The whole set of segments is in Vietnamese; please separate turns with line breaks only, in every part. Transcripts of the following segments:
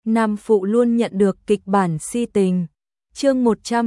Nam phụ luôn nhận được kịch bản si tình. Chương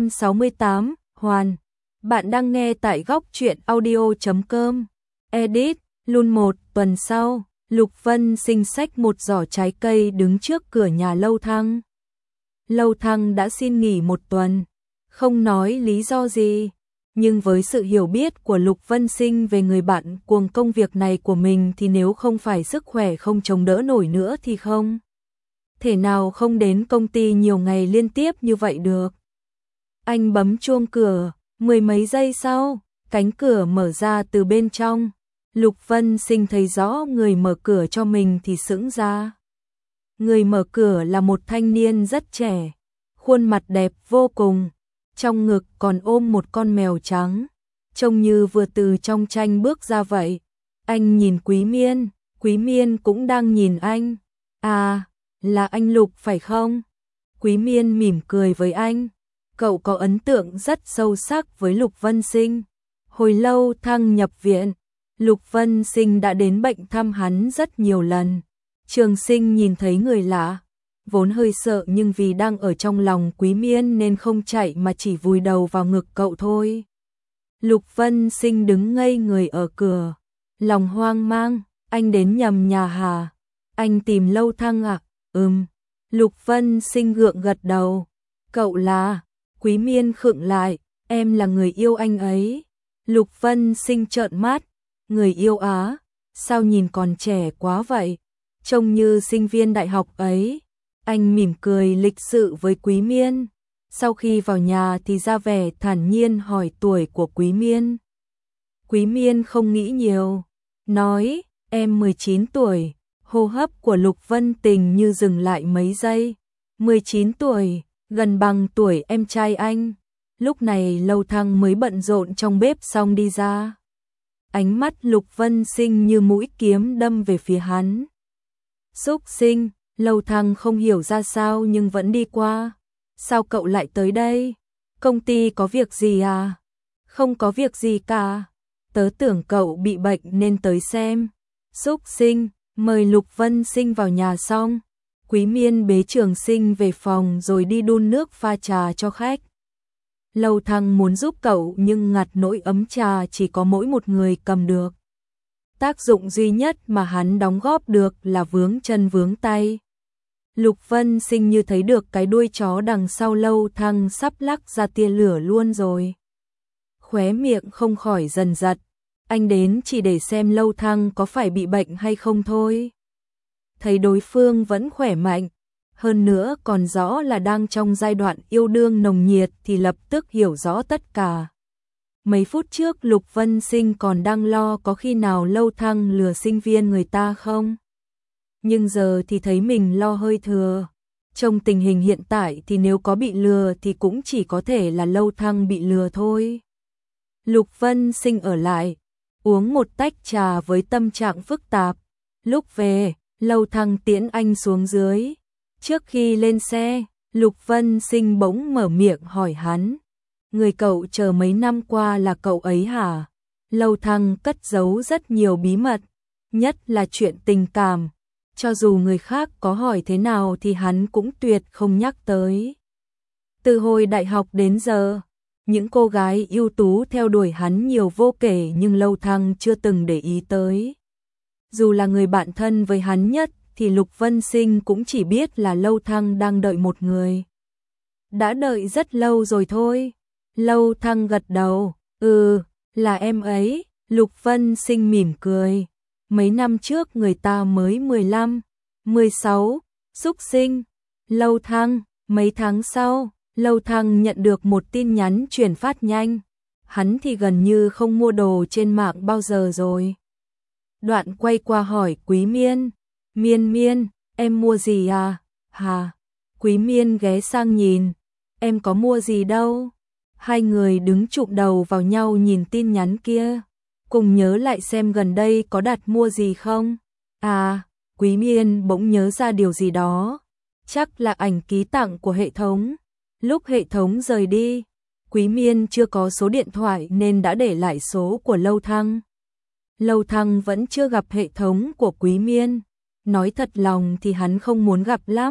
168, Hoàn. Bạn đang nghe tại góc truyện audio.com. Edit, luôn một tuần sau, Lục Vân Sinh xách một giỏ trái cây đứng trước cửa nhà Lâu Thăng. Lâu Thăng đã xin nghỉ một tuần, không nói lý do gì. Nhưng với sự hiểu biết của Lục Vân Sinh về người bạn cuồng công việc này của mình thì nếu không phải sức khỏe không chống đỡ nổi nữa thì không thể nào không đến công ty nhiều ngày liên tiếp như vậy được. Anh bấm chuông cửa, mười mấy giây sau, cánh cửa mở ra từ bên trong. Lục Vân Sinh thấy rõ người mở cửa cho mình thì sững ra. Người mở cửa là một thanh niên rất trẻ, khuôn mặt đẹp vô cùng, trong ngực còn ôm một con mèo trắng, trông như vừa từ trong tranh bước ra vậy. Anh nhìn Quý Miên cũng đang nhìn anh. À, là anh Lục phải không? Quý Miên mỉm cười với anh. Cậu có ấn tượng rất sâu sắc với Lục Vân Sinh. Hồi Lâu Thăng nhập viện, Lục Vân Sinh đã đến bệnh thăm hắn rất nhiều lần. Trường Sinh nhìn thấy người lạ, vốn hơi sợ nhưng vì đang ở trong lòng Quý Miên nên không chạy mà chỉ vùi đầu vào ngực cậu thôi. Lục Vân Sinh đứng ngây người ở cửa, lòng hoang mang, anh đến nhầm nhà hả? Anh tìm Lâu Thăng à? Lục Vân Sinh gượng gật đầu. Cậu là? Quý Miên khựng lại, em là người yêu anh ấy. Lục Vân Sinh trợn mắt, người yêu á? Sao nhìn còn trẻ quá vậy? Trông như sinh viên đại học ấy. Anh mỉm cười lịch sự với Quý Miên. Sau khi vào nhà thì ra vẻ thản nhiên hỏi tuổi của Quý Miên. Quý Miên không nghĩ nhiều, nói, em 19 tuổi. Hô hấp của Lục Vân Tình như dừng lại mấy giây. 19 tuổi, gần bằng tuổi em trai anh. Lúc này Lâu Thăng mới bận rộn trong bếp xong đi ra. Ánh mắt Lục Vân Sinh như mũi kiếm đâm về phía hắn. Xúc sinh, Lâu Thăng không hiểu ra sao nhưng vẫn đi qua. Sao cậu lại tới đây? Công ty có việc gì à? Không có việc gì cả. Tớ tưởng cậu bị bệnh nên tới xem. Xúc sinh, mời Lục Vân Sinh vào nhà xong. Quý Miên bế Trường Sinh về phòng rồi đi đun nước pha trà cho khách. Lâu Thăng muốn giúp cậu nhưng ngặt nỗi ấm trà chỉ có mỗi một người cầm được. Tác dụng duy nhất mà hắn đóng góp được là vướng chân vướng tay. Lục Vân Sinh như thấy được cái đuôi chó đằng sau Lâu Thăng sắp lắc ra tia lửa luôn rồi. Khóe miệng không khỏi dần giật. Anh đến chỉ để xem Lâu Thăng có phải bị bệnh hay không thôi. Thấy đối phương vẫn khỏe mạnh, hơn nữa còn rõ là đang trong giai đoạn yêu đương nồng nhiệt thì lập tức hiểu rõ tất cả. Mấy phút trước Lục Vân Sinh còn đang lo có khi nào Lâu Thăng lừa sinh viên người ta không. Nhưng giờ thì thấy mình lo hơi thừa. Trong tình hình hiện tại thì nếu có bị lừa thì cũng chỉ có thể là Lâu Thăng bị lừa thôi. Lục Vân Sinh ở lại, uống một tách trà với tâm trạng phức tạp. Lúc về, Lâu Thăng tiễn anh xuống dưới. Trước khi lên xe, Lục Vân Sinh bỗng mở miệng hỏi hắn. Người cậu chờ mấy năm qua là cậu ấy hả? Lâu Thăng cất giấu rất nhiều bí mật, nhất là chuyện tình cảm. Cho dù người khác có hỏi thế nào thì hắn cũng tuyệt không nhắc tới. Từ hồi đại học đến giờ, những cô gái ưu tú theo đuổi hắn nhiều vô kể nhưng Lâu Thăng chưa từng để ý tới. Dù là người bạn thân với hắn nhất thì Lục Vân Sinh cũng chỉ biết là Lâu Thăng đang đợi một người. Đã đợi rất lâu rồi thôi. Lâu Thăng gật đầu, là em ấy. Lục Vân Sinh mỉm cười. Mấy năm trước người ta mới 15, 16, xúc sinh. Lâu Thăng, mấy tháng sau, Lâu Thăng nhận được một tin nhắn chuyển phát nhanh. Hắn thì gần như không mua đồ trên mạng bao giờ rồi. Đoạn quay qua hỏi Quý Miên. Miên, em mua gì à? Hà. Quý Miên ghé sang nhìn. Em có mua gì đâu. Hai người đứng chụm đầu vào nhau nhìn tin nhắn kia. Cùng nhớ lại xem gần đây có đặt mua gì không. À, Quý Miên bỗng nhớ ra điều gì đó. Chắc là ảnh ký tặng của hệ thống. Lúc hệ thống rời đi, Quý Miên chưa có số điện thoại nên đã để lại số của Lâu Thăng. Lâu Thăng vẫn chưa gặp hệ thống của Quý Miên. Nói thật lòng thì hắn không muốn gặp lắm.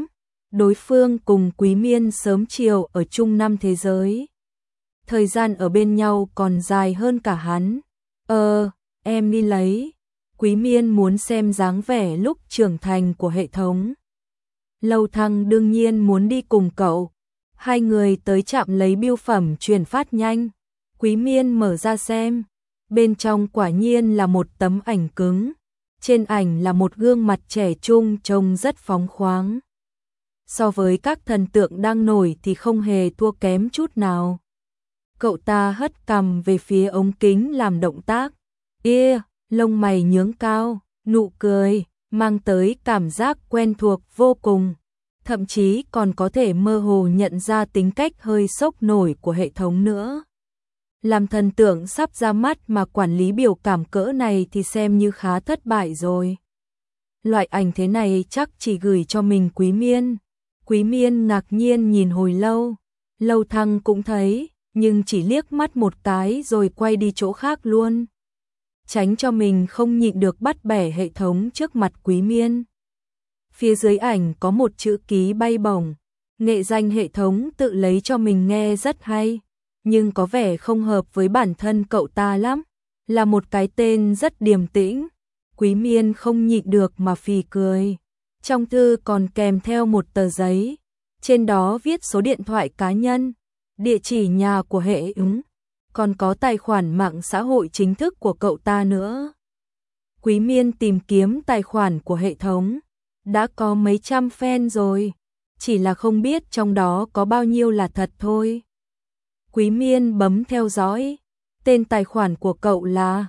đối phương cùng Quý Miên sớm chiều ở chung năm thế giới. Thời gian ở bên nhau còn dài hơn cả hắn. Em đi lấy. Quý Miên muốn xem dáng vẻ lúc trưởng thành của hệ thống. Lâu Thăng đương nhiên muốn đi cùng cậu. Hai người tới trạm lấy bưu phẩm chuyển phát nhanh. Quý Miên mở ra xem. Bên trong quả nhiên là một tấm ảnh cứng. Trên ảnh là một gương mặt trẻ trung trông rất phóng khoáng. So với các thần tượng đang nổi thì không hề thua kém chút nào. Cậu ta hất cằm về phía ống kính làm động tác. Lông mày nhướng cao, nụ cười, mang tới cảm giác quen thuộc vô cùng. Thậm chí còn có thể mơ hồ nhận ra tính cách hơi sốc nổi của hệ thống nữa. Làm thần tượng sắp ra mắt mà quản lý biểu cảm cỡ này thì xem như khá thất bại rồi. Loại ảnh thế này chắc chỉ gửi cho mình Quý Miên. Quý Miên ngạc nhiên nhìn hồi lâu. Lâu Thăng cũng thấy, nhưng chỉ liếc mắt một cái rồi quay đi chỗ khác luôn. Tránh cho mình không nhịn được bắt bẻ hệ thống trước mặt Quý Miên. Phía dưới ảnh có một chữ ký bay bổng. Nghệ danh hệ thống tự lấy cho mình nghe rất hay, nhưng có vẻ không hợp với bản thân cậu ta lắm. Là một cái tên rất điềm tĩnh. Quý Miên không nhịn được mà phì cười. Trong thư còn kèm theo một tờ giấy. Trên đó viết số điện thoại cá nhân, địa chỉ nhà của hệ ứng, còn có tài khoản mạng xã hội chính thức của cậu ta nữa. Quý Miên tìm kiếm tài khoản của hệ thống. Đã có mấy trăm fan rồi. Chỉ là không biết trong đó có bao nhiêu là thật thôi. Quý Miên bấm theo dõi. Tên tài khoản của cậu là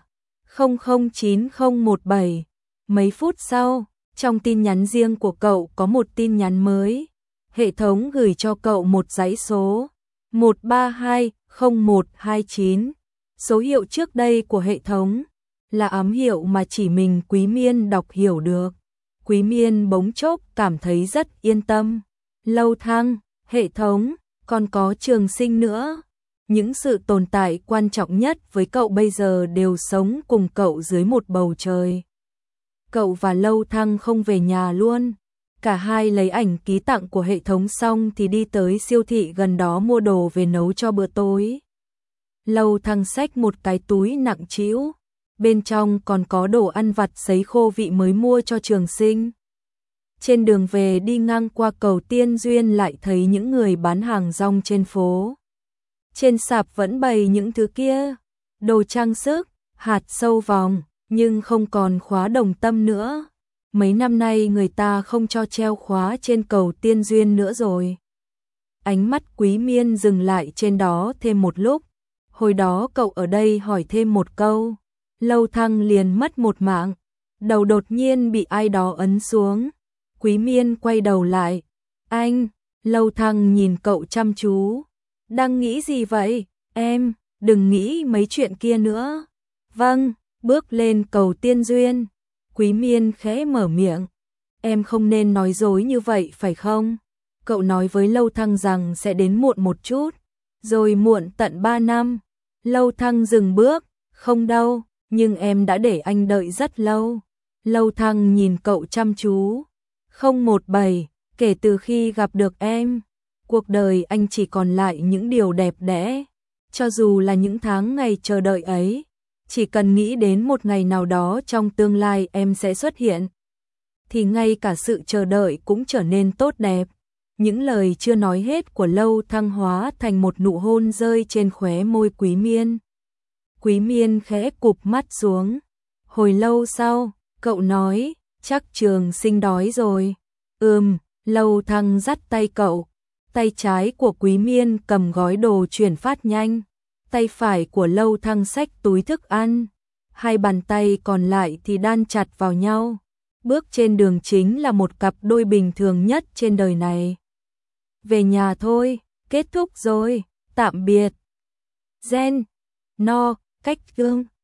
009017. Mấy phút sau, trong tin nhắn riêng của cậu có một tin nhắn mới. Hệ thống gửi cho cậu một dãy số 1320129. Số hiệu trước đây của hệ thống là ám hiệu mà chỉ mình Quý Miên đọc hiểu được. Quý Miên bỗng chốc cảm thấy rất yên tâm. Lâu Thăng, hệ thống, còn có Trường Sinh nữa. Những sự tồn tại quan trọng nhất với cậu bây giờ đều sống cùng cậu dưới một bầu trời. Cậu và Lâu Thăng không về nhà luôn. Cả hai lấy ảnh ký tặng của hệ thống xong thì đi tới siêu thị gần đó mua đồ về nấu cho bữa tối. Lâu Thăng xách một cái túi nặng trĩu. Bên trong còn có đồ ăn vặt sấy khô vị mới mua cho Trường Sinh. Trên đường về đi ngang qua cầu Tiên Duyên lại thấy những người bán hàng rong trên phố. Trên sạp vẫn bày những thứ kia, đồ trang sức, hạt sâu vòng, nhưng không còn khóa đồng tâm nữa. Mấy năm nay người ta không cho treo khóa trên cầu Tiên Duyên nữa rồi. Ánh mắt Quý Miên dừng lại trên đó thêm một lúc. Hồi đó cậu ở đây hỏi thêm một câu. Lâu Thăng liền mất một mạng. Đầu đột nhiên bị ai đó ấn xuống. Quý Miên quay đầu lại. Anh, Lâu Thăng nhìn cậu chăm chú. Đang nghĩ gì vậy? Em, đừng nghĩ mấy chuyện kia nữa. Vâng, bước lên cầu Tiên Duyên. Quý Miên khẽ mở miệng. Em không nên nói dối như vậy phải không? Cậu nói với Lâu Thăng rằng sẽ đến muộn một chút. Rồi muộn tận 3 năm. Lâu Thăng dừng bước. Không đâu, nhưng em đã để anh đợi rất lâu. Lâu Thăng nhìn cậu chăm chú. 017, kể từ khi gặp được em, cuộc đời anh chỉ còn lại những điều đẹp đẽ. Cho dù là những tháng ngày chờ đợi ấy, chỉ cần nghĩ đến một ngày nào đó trong tương lai em sẽ xuất hiện, thì ngay cả sự chờ đợi cũng trở nên tốt đẹp. Những lời chưa nói hết của Lâu Thăng hóa thành một nụ hôn rơi trên khóe môi Quý Miên. Quý Miên khẽ cụp mắt xuống. Hồi lâu sau, cậu nói, chắc Trường Sinh đói rồi. Lâu Thăng dắt tay cậu. Tay trái của Quý Miên cầm gói đồ chuyển phát nhanh. Tay phải của Lâu Thăng xách túi thức ăn. Hai bàn tay còn lại thì đan chặt vào nhau. Bước trên đường chính là một cặp đôi bình thường nhất trên đời này. Về nhà thôi, kết thúc rồi, tạm biệt. Gen, no, cách gương.